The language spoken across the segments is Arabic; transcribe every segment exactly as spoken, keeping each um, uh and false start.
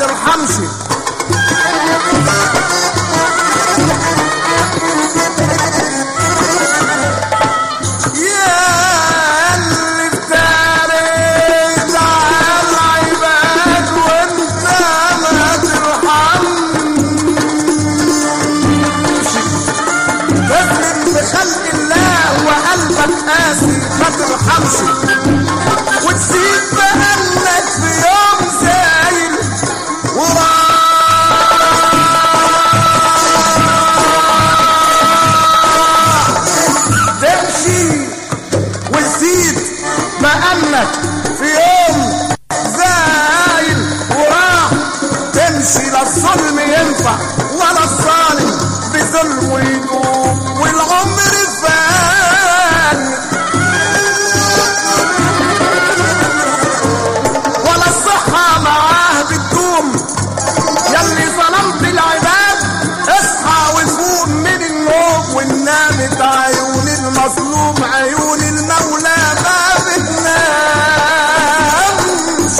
ترحمش. ما ترحمش وتسيب بقالك في يوم زايل وراح تمشي وتسيب بقالك في يوم زايل وراح تمشي. لا الظلم ينفع ولا الظالم بظلم يدوم والعمر فان يلي ظلمت العباد. اصحى وفوق من النوم ونامت عيون المظلوم عيون المولى ما بتنامش.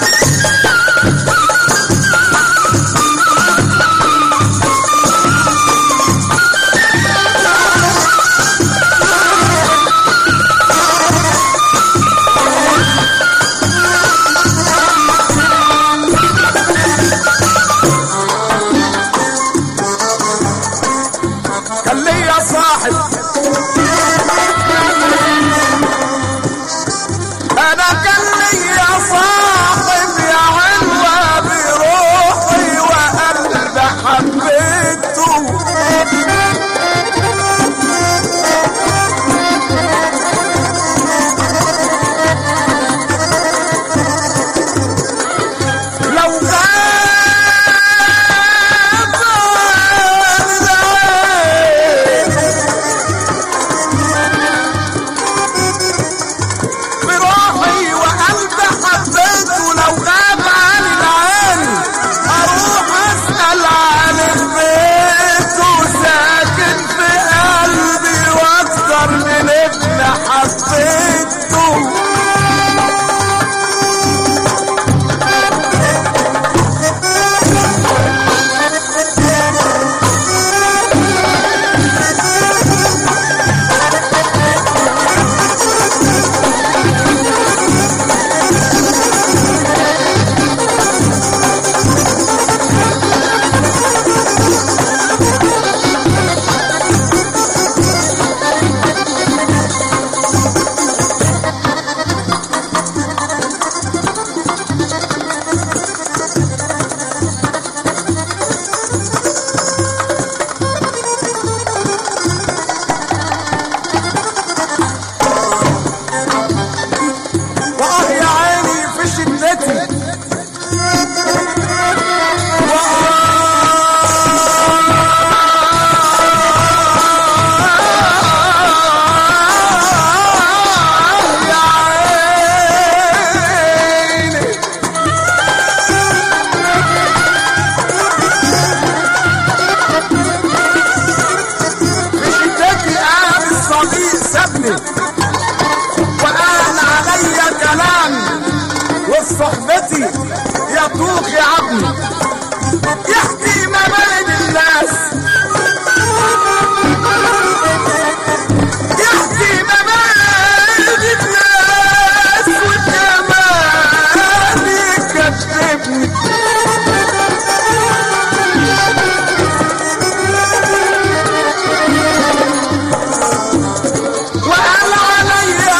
صحبتي يطوق يا عبني يحكي ما بين الناس يحكي ما بين الناس وكمان يكذبني وقال عليا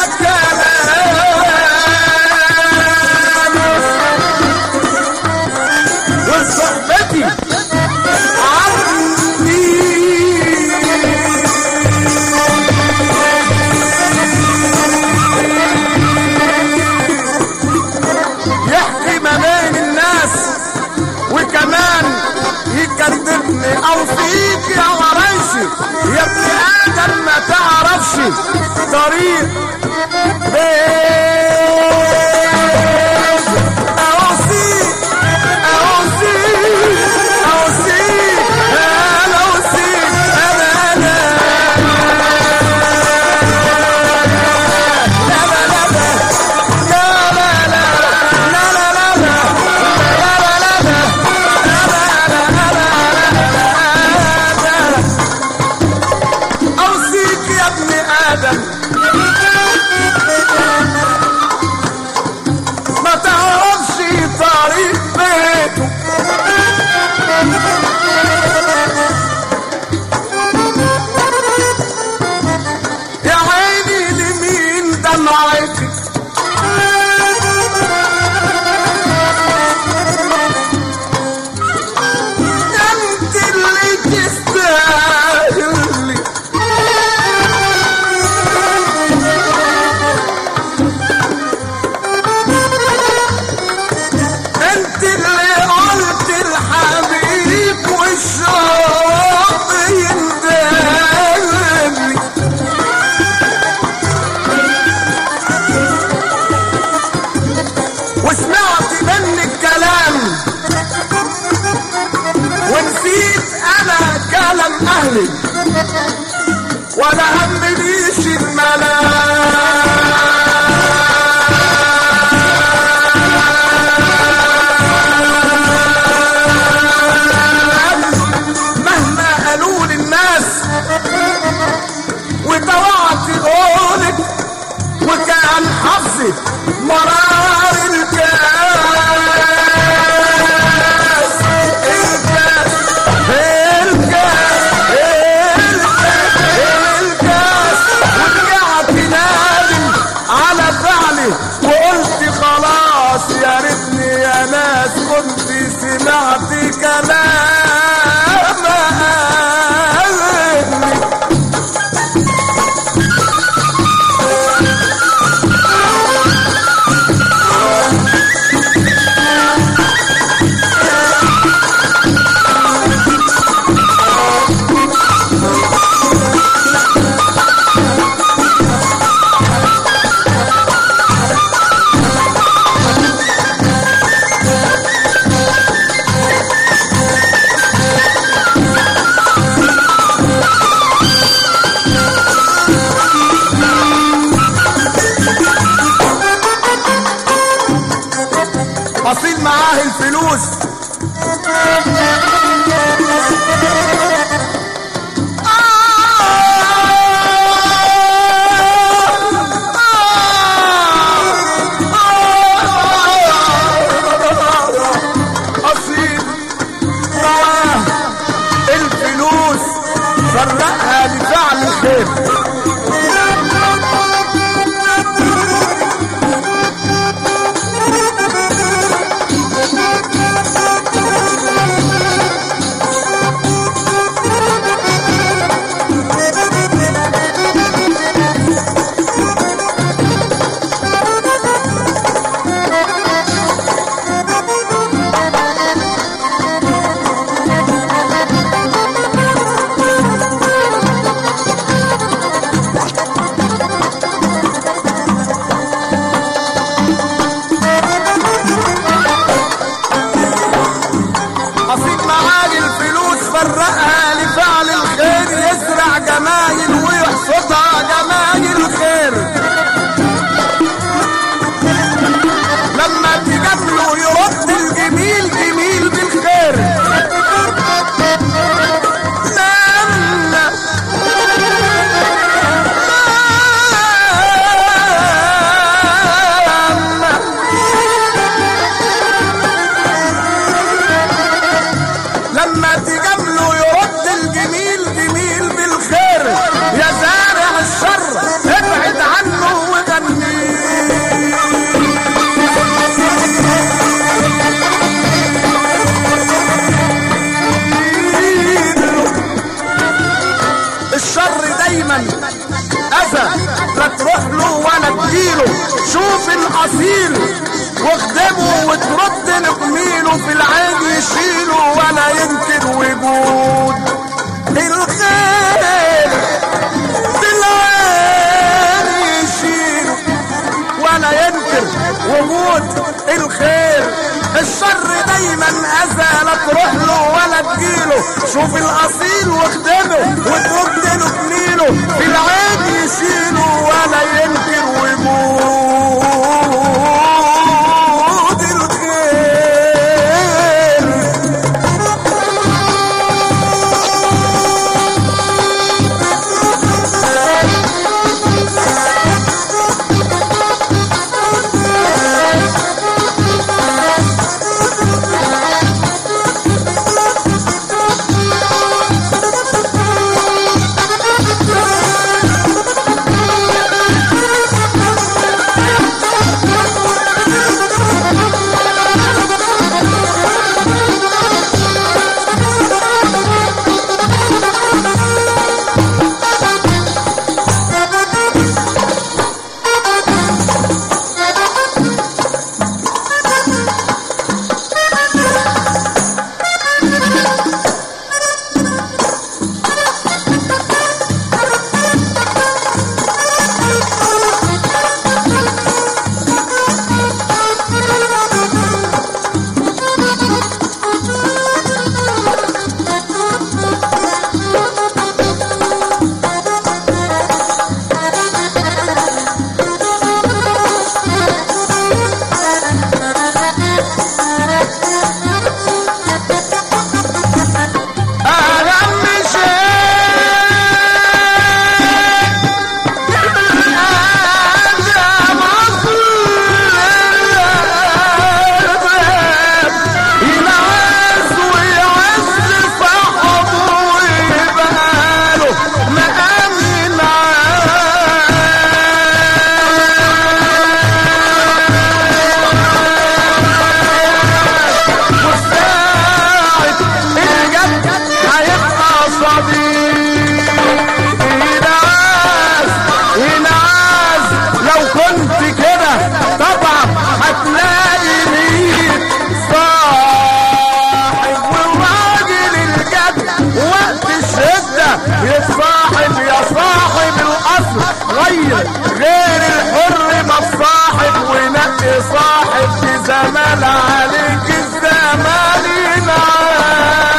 صحبتي عني يحكي ما بين الناس وكمان يكذبني او فيك يا غريشي يا ابن ادم ما تعرفش طريق بيت اوصيك لا ولا همنيش الملاك مهما قالوا للناس وطوعت قولك وكان حظي مرار الكاس الكاس الكاس الكاس ورجعت نادم على فعلي وقلت خلاص يا ريتني يا ناس كنت سمعت كلام اصيل معاه الفلوس اصيل معاه الفلوس فرقها لفعل الخير فرقها لفعل الخير يزرع جمايل ويحصدها جمايل الخير لما تجامله يرد الجميل جميل بالخير لما لما تجامله يرد الجميل جميل بالخير يا زارع الشر ابعد عنه وغنيه الشر دايما اذى لا تروح له ولا تجيله شوف الاصيل واخدمه وترد نقميله في العين يشيله ولا ينكر وجود الخير في العين يشيله ولا ينكر وجود الخير الشر دايما اذى لا تروح له ولا تجيله شوف الاصيل واخدمه وترد نقميله في العين يشيله ولا ينكر وجود يتصاحب يا صاحب الاصل غير غير الحر ما تصاحب ونقي صاحب بزمان عليك الزمان ينعاد.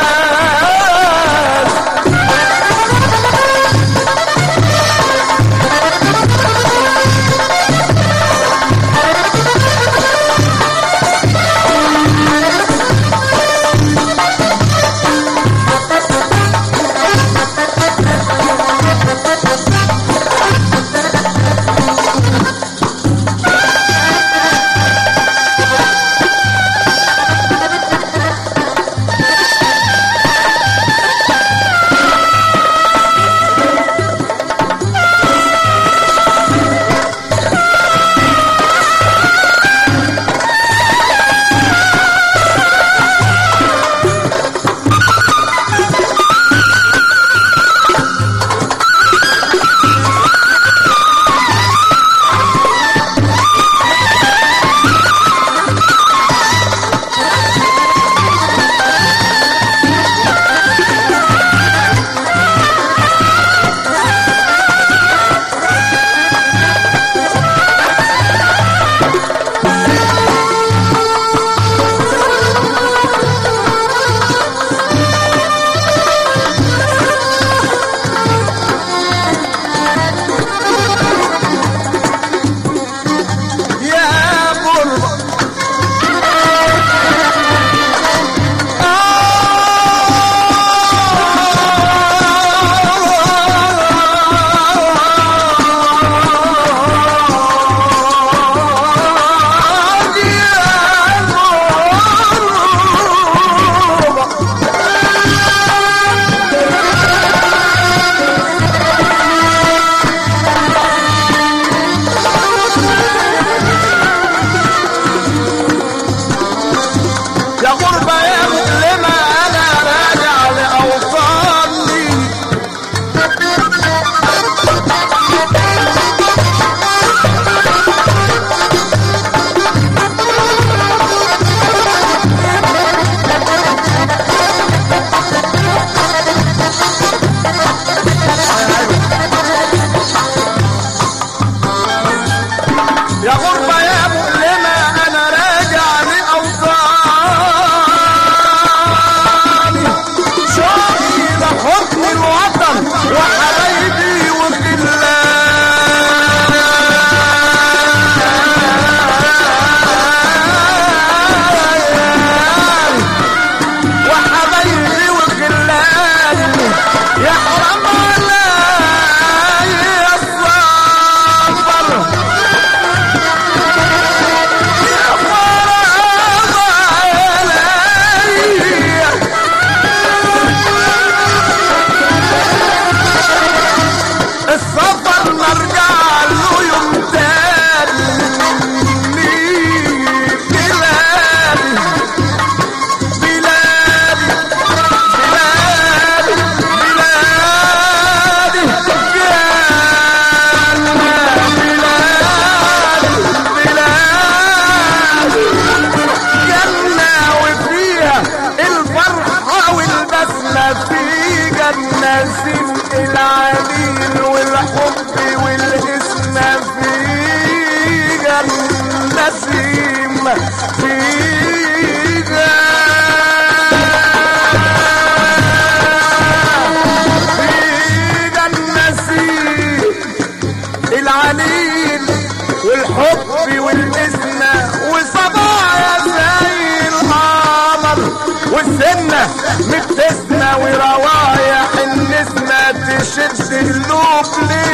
العليل والحب والاسم في جنة نسيم في العليل والحب والاسم وصبايا زي القمر والسنة متسنة وروايح النسمة تشد قلوب لي